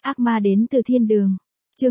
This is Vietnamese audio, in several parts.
Ác ma đến từ thiên đường. Chương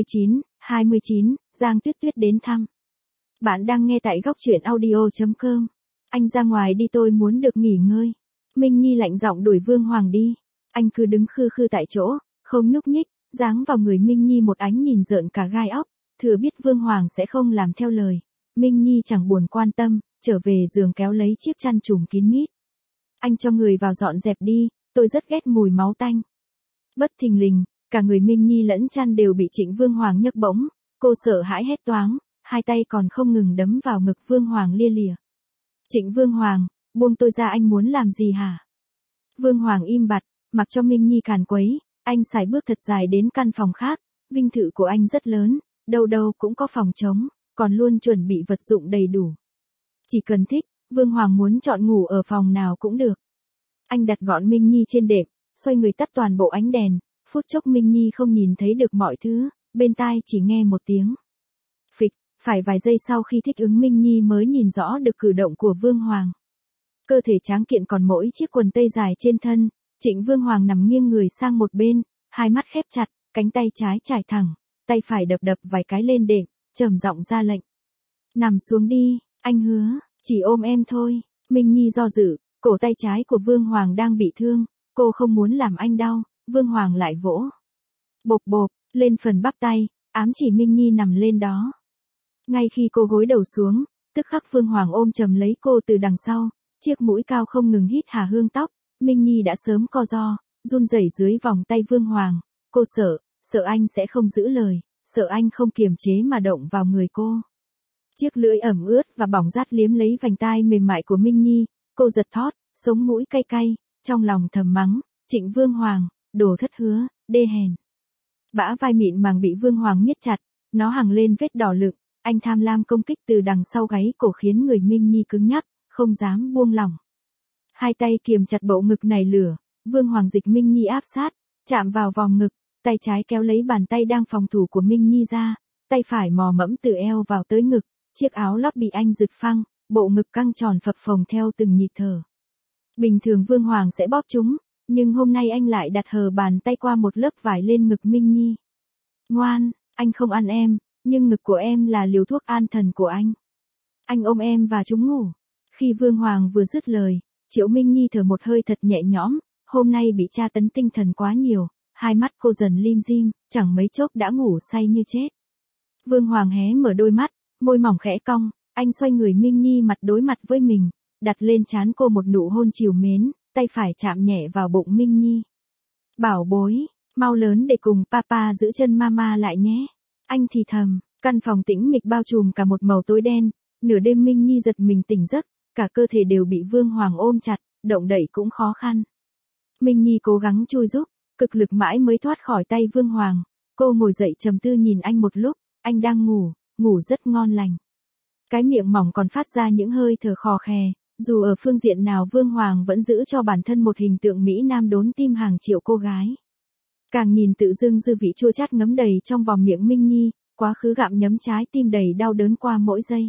29, Giang Tuyết Tuyết đến thăm. Bạn đang nghe tại góc truyện audio.com. Anh ra ngoài đi, tôi muốn được nghỉ ngơi. Minh Nhi lạnh giọng đuổi Vương Hoàng đi. Anh cứ đứng khư khư tại chỗ, không nhúc nhích, giáng vào người Minh Nhi một ánh nhìn rợn cả gai óc, thừa biết Vương Hoàng sẽ không làm theo lời. Minh Nhi chẳng buồn quan tâm, trở về giường kéo lấy chiếc chăn trùm kín mít. Anh cho người vào dọn dẹp đi, tôi rất ghét mùi máu tanh. Bất thình lình, cả người Minh Nhi lẫn chăn đều bị Trịnh Vương Hoàng nhấc bổng, cô sợ hãi hét toáng, hai tay còn không ngừng đấm vào ngực Vương Hoàng lia lịa. Trịnh Vương Hoàng, buông tôi ra, anh muốn làm gì hả? Vương Hoàng im bặt, mặc cho Minh Nhi càn quấy, anh sải bước thật dài đến căn phòng khác, vinh thự của anh rất lớn, đâu đâu cũng có phòng trống, còn luôn chuẩn bị vật dụng đầy đủ. Chỉ cần thích, Vương Hoàng muốn chọn ngủ ở phòng nào cũng được. Anh đặt gọn Minh Nhi trên đệm, xoay người tắt toàn bộ ánh đèn, phút chốc Minh Nhi không nhìn thấy được mọi thứ, bên tai chỉ nghe một tiếng phịch, phải vài giây sau khi thích ứng Minh Nhi mới nhìn rõ được cử động của Vương Hoàng. Cơ thể tráng kiện còn mỗi chiếc quần tây dài trên thân, Trịnh Vương Hoàng nằm nghiêng người sang một bên, hai mắt khép chặt, cánh tay trái trải thẳng, tay phải đập đập vài cái lên đệm, trầm giọng ra lệnh. Nằm xuống đi, anh hứa, chỉ ôm em thôi. Minh Nhi do dự, cổ tay trái của Vương Hoàng đang bị thương, cô không muốn làm anh đau, Vương Hoàng lại vỗ bộp bộp lên phần bắp tay, ám chỉ Minh Nhi nằm lên đó. Ngay khi cô gối đầu xuống, tức khắc Vương Hoàng ôm chầm lấy cô từ đằng sau, chiếc mũi cao không ngừng hít hà hương tóc, Minh Nhi đã sớm co ro, run rẩy dưới vòng tay Vương Hoàng, cô sợ anh sẽ không giữ lời, sợ anh không kiềm chế mà động vào người cô. Chiếc lưỡi ẩm ướt và bỏng rát liếm lấy vành tai mềm mại của Minh Nhi, cô giật thót, sống mũi cay cay, trong lòng thầm mắng, Trịnh Vương Hoàng, đồ thất hứa, đê hèn. Bã vai mịn màng bị Vương Hoàng miết chặt, nó hằng lên vết đỏ lựng, anh tham lam công kích từ đằng sau gáy cổ khiến người Minh Nhi cứng nhắc, không dám buông lỏng. Hai tay kiềm chặt bộ ngực này lửa, Vương Hoàng dịch Minh Nhi áp sát, chạm vào vòng ngực, tay trái kéo lấy bàn tay đang phòng thủ của Minh Nhi ra, tay phải mò mẫm từ eo vào tới ngực, chiếc áo lót bị anh giật phăng, bộ ngực căng tròn phập phồng theo từng nhịp thở. Bình thường Vương Hoàng sẽ bóp chúng, nhưng hôm nay anh lại đặt hờ bàn tay qua một lớp vải lên ngực Minh Nhi. Ngoan, anh không ăn em, nhưng ngực của em là liều thuốc an thần của anh. Anh ôm em và chúng ngủ. Khi Vương Hoàng vừa dứt lời, Triệu Minh Nhi thở một hơi thật nhẹ nhõm, hôm nay bị tra tấn tinh thần quá nhiều, hai mắt cô dần lim dim, chẳng mấy chốc đã ngủ say như chết. Vương Hoàng hé mở đôi mắt, môi mỏng khẽ cong, anh xoay người Minh Nhi mặt đối mặt với mình, đặt lên trán cô một nụ hôn trìu mến, tay phải chạm nhẹ vào bụng Minh Nhi. Bảo bối, mau lớn để cùng papa giữ chân mama lại nhé. Anh thì thầm, căn phòng tĩnh mịch bao trùm cả một màu tối đen, nửa đêm Minh Nhi giật mình tỉnh giấc, cả cơ thể đều bị Vương Hoàng ôm chặt, động đậy cũng khó khăn. Minh Nhi cố gắng chui giúp, cực lực mãi mới thoát khỏi tay Vương Hoàng, cô ngồi dậy trầm tư nhìn anh một lúc, anh đang ngủ rất ngon lành. Cái miệng mỏng còn phát ra những hơi thở khò khè, dù ở phương diện nào Vương Hoàng vẫn giữ cho bản thân một hình tượng Mỹ Nam đốn tim hàng triệu cô gái. Càng nhìn tự dưng dư vị chua chát ngấm đầy trong vòng miệng Minh Nhi, quá khứ gặm nhấm trái tim đầy đau đớn qua mỗi giây.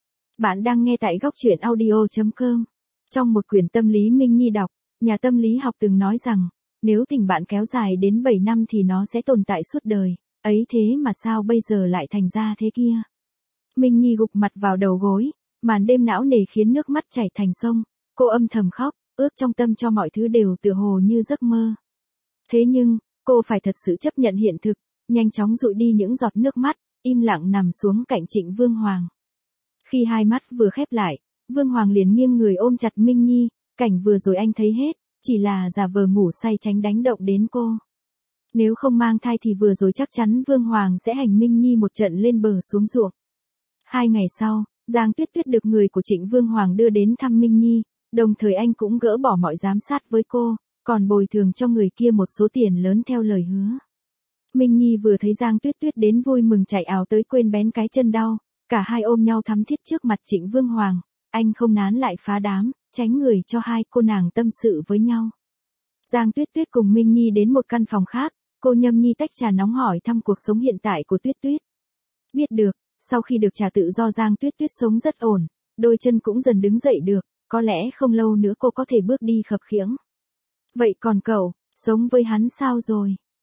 Bạn đang nghe tại góc truyện audio.com. Trong một quyển tâm lý Minh Nhi đọc, nhà tâm lý học từng nói rằng, nếu tình bạn kéo dài đến 7 năm thì nó sẽ tồn tại suốt đời, ấy thế mà sao bây giờ lại thành ra thế kia. Minh Nhi gục mặt vào đầu gối, màn đêm não nề khiến nước mắt chảy thành sông, cô âm thầm khóc, ước trong tâm cho mọi thứ đều tựa hồ như giấc mơ. Thế nhưng, cô phải thật sự chấp nhận hiện thực, nhanh chóng dụi đi những giọt nước mắt, im lặng nằm xuống cạnh Trịnh Vương Hoàng. Khi hai mắt vừa khép lại, Vương Hoàng liền nghiêng người ôm chặt Minh Nhi, cảnh vừa rồi anh thấy hết, chỉ là giả vờ ngủ say tránh đánh động đến cô. Nếu không mang thai thì vừa rồi chắc chắn Vương Hoàng sẽ hành Minh Nhi một trận lên bờ xuống ruộng. 2 ngày sau, Giang Tuyết Tuyết được người của Trịnh Vương Hoàng đưa đến thăm Minh Nhi, đồng thời anh cũng gỡ bỏ mọi giám sát với cô, còn bồi thường cho người kia một số tiền lớn theo lời hứa. Minh Nhi vừa thấy Giang Tuyết Tuyết đến vui mừng chạy ào tới quên bén cái chân đau, cả hai ôm nhau thắm thiết trước mặt Trịnh Vương Hoàng, anh không nán lại phá đám, tránh người cho hai cô nàng tâm sự với nhau. Giang Tuyết Tuyết cùng Minh Nhi đến một căn phòng khác, cô nhâm nhi tách trà nóng hỏi thăm cuộc sống hiện tại của Tuyết Tuyết. Biết được, sau khi được trà tự do Giang Tuyết Tuyết sống rất ổn, đôi chân cũng dần đứng dậy được, có lẽ không lâu nữa cô có thể bước đi khập khiễng. Vậy còn cậu, sống với hắn sao rồi?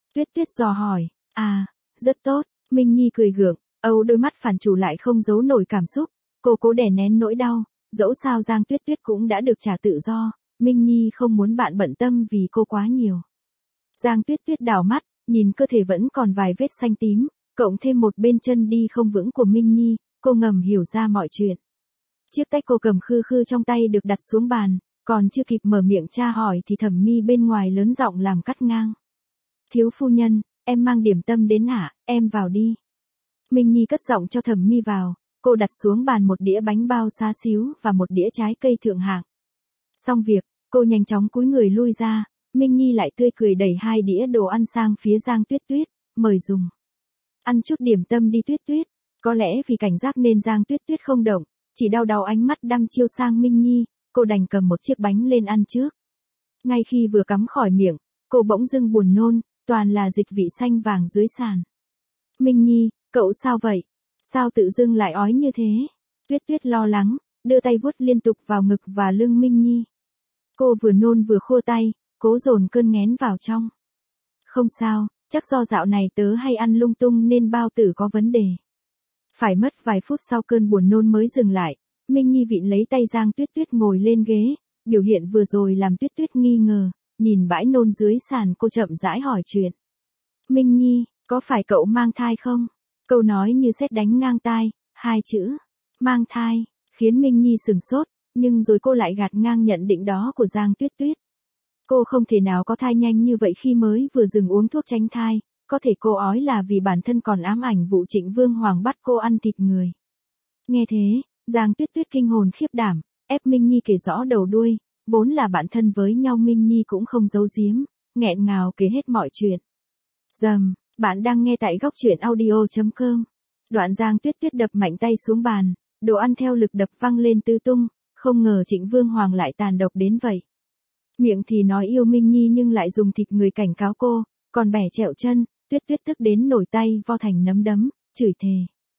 Tuyết Tuyết dò hỏi. À, rất tốt, Minh Nhi cười gượng, đôi mắt phản chủ lại không giấu nổi cảm xúc. Cô cố đè nén nỗi đau, dẫu sao Giang Tuyết Tuyết cũng đã được trả tự do, Minh Nhi không muốn bạn bận tâm vì cô quá nhiều. Giang Tuyết Tuyết đảo mắt, nhìn cơ thể vẫn còn vài vết xanh tím, cộng thêm một bên chân đi không vững của Minh Nhi, cô ngầm hiểu ra mọi chuyện. Chiếc tách cô cầm khư khư trong tay được đặt xuống bàn, còn chưa kịp mở miệng tra hỏi thì Thẩm Mi bên ngoài lớn giọng làm cắt ngang. Thiếu phu nhân, em mang điểm tâm đến hả, em vào đi. Minh Nhi cất giọng cho Thẩm Mi vào, cô đặt xuống bàn một đĩa bánh bao xá xíu và một đĩa trái cây thượng hạng. Xong việc, cô nhanh chóng cúi người lui ra, Minh Nhi lại tươi cười đẩy 2 đĩa đồ ăn sang phía Giang Tuyết Tuyết, mời dùng. Ăn chút điểm tâm đi Tuyết Tuyết, có lẽ vì cảnh giác nên Giang Tuyết Tuyết không động, chỉ đau đau ánh mắt đăm chiêu sang Minh Nhi, cô đành cầm một chiếc bánh lên ăn trước. Ngay khi vừa cắm khỏi miệng, cô bỗng dưng buồn nôn, toàn là dịch vị xanh vàng dưới sàn. Minh Nhi, cậu sao vậy? Sao tự dưng lại ói như thế? Tuyết Tuyết lo lắng, đưa tay vuốt liên tục vào ngực và lưng Minh Nhi. Cô vừa nôn vừa khua tay, cố dồn cơn nghén vào trong. Không sao, chắc do dạo này tớ hay ăn lung tung nên bao tử có vấn đề. Phải mất vài phút sau cơn buồn nôn mới dừng lại, Minh Nhi vịn lấy tay Giang Tuyết Tuyết ngồi lên ghế, biểu hiện vừa rồi làm Tuyết Tuyết nghi ngờ, nhìn bãi nôn dưới sàn cô chậm rãi hỏi chuyện. Minh Nhi, có phải cậu mang thai không? Câu nói như sét đánh ngang tai, 2 chữ, mang thai, khiến Minh Nhi sửng sốt, nhưng rồi cô lại gạt ngang nhận định đó của Giang Tuyết Tuyết. Cô không thể nào có thai nhanh như vậy khi mới vừa dừng uống thuốc tránh thai, có thể cô ói là vì bản thân còn ám ảnh vụ Trịnh Vương Hoàng bắt cô ăn thịt người. Nghe thế, Giang Tuyết Tuyết kinh hồn khiếp đảm, ép Minh Nhi kể rõ đầu đuôi, vốn là bạn thân với nhau Minh Nhi cũng không giấu giếm, nghẹn ngào kể hết mọi chuyện. Dầm, bạn đang nghe tại góc truyện audio.com. Đoạn Giang Tuyết Tuyết đập mạnh tay xuống bàn, đồ ăn theo lực đập văng lên tứ tung, không ngờ Trịnh Vương Hoàng lại tàn độc đến vậy. Miệng thì nói yêu Minh Nhi nhưng lại dùng thịt người cảnh cáo cô, còn bẻ trẹo chân, Tuyết Tuyết tức đến nổi tay vo thành nắm đấm, chửi thề.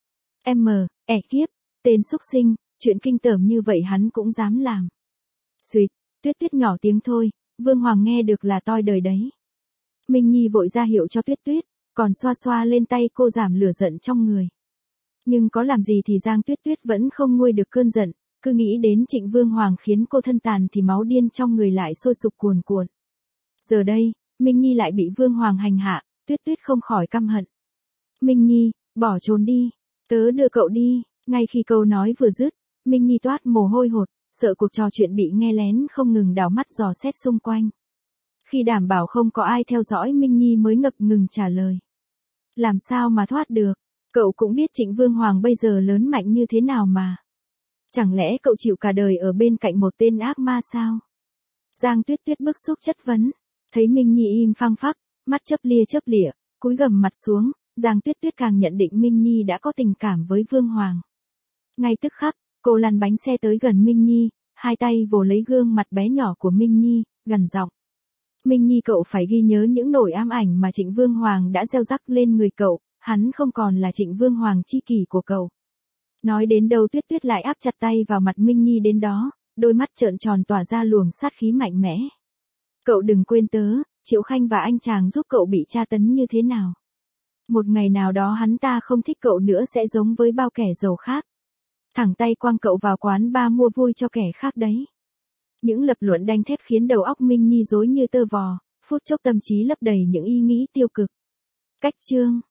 Kiếp, tên xúc sinh, chuyện kinh tởm như vậy hắn cũng dám làm. Xuyệt, Tuyết Tuyết nhỏ tiếng thôi, Vương Hoàng nghe được là toi đời đấy. Minh Nhi vội ra hiệu cho Tuyết Tuyết, còn xoa xoa lên tay cô giảm lửa giận trong người. Nhưng có làm gì thì Giang Tuyết Tuyết vẫn không nguôi được cơn giận, cứ nghĩ đến Trịnh Vương Hoàng khiến cô thân tàn thì máu điên trong người lại sôi sục cuồn cuộn. Giờ đây, Minh Nhi lại bị Vương Hoàng hành hạ, Tuyết Tuyết không khỏi căm hận. Minh Nhi, bỏ trốn đi, tớ đưa cậu đi. Ngay khi câu nói vừa dứt, Minh Nhi toát mồ hôi hột, sợ cuộc trò chuyện bị nghe lén không ngừng đảo mắt dò xét xung quanh. Khi đảm bảo không có ai theo dõi Minh Nhi mới ngập ngừng trả lời. Làm sao mà thoát được, cậu cũng biết Trịnh Vương Hoàng bây giờ lớn mạnh như thế nào mà. Chẳng lẽ cậu chịu cả đời ở bên cạnh một tên ác ma sao? Giang Tuyết Tuyết bức xúc chất vấn, thấy Minh Nhi im phăng phắc, mắt chớp lịa, cúi gằm mặt xuống, Giang Tuyết Tuyết càng nhận định Minh Nhi đã có tình cảm với Vương Hoàng. Ngay tức khắc, cô lăn bánh xe tới gần Minh Nhi, 2 tay vồ lấy gương mặt bé nhỏ của Minh Nhi, gằn giọng. Minh Nhi cậu phải ghi nhớ những nỗi ám ảnh mà Trịnh Vương Hoàng đã gieo rắc lên người cậu, hắn không còn là Trịnh Vương Hoàng chi kỷ của cậu. Nói đến đâu Tuyết Tuyết lại áp chặt tay vào mặt Minh Nhi đến đó, đôi mắt trợn tròn tỏa ra luồng sát khí mạnh mẽ. Cậu đừng quên tớ, Triệu Khanh và anh chàng giúp cậu bị tra tấn như thế nào. Một ngày nào đó hắn ta không thích cậu nữa sẽ giống với bao kẻ giàu khác. Thẳng tay quăng cậu vào quán bar mua vui cho kẻ khác đấy. Những lập luận đanh thép khiến đầu óc Minh Nhi rối như tơ vò, phút chốc tâm trí lấp đầy những ý nghĩ tiêu cực. Cách chương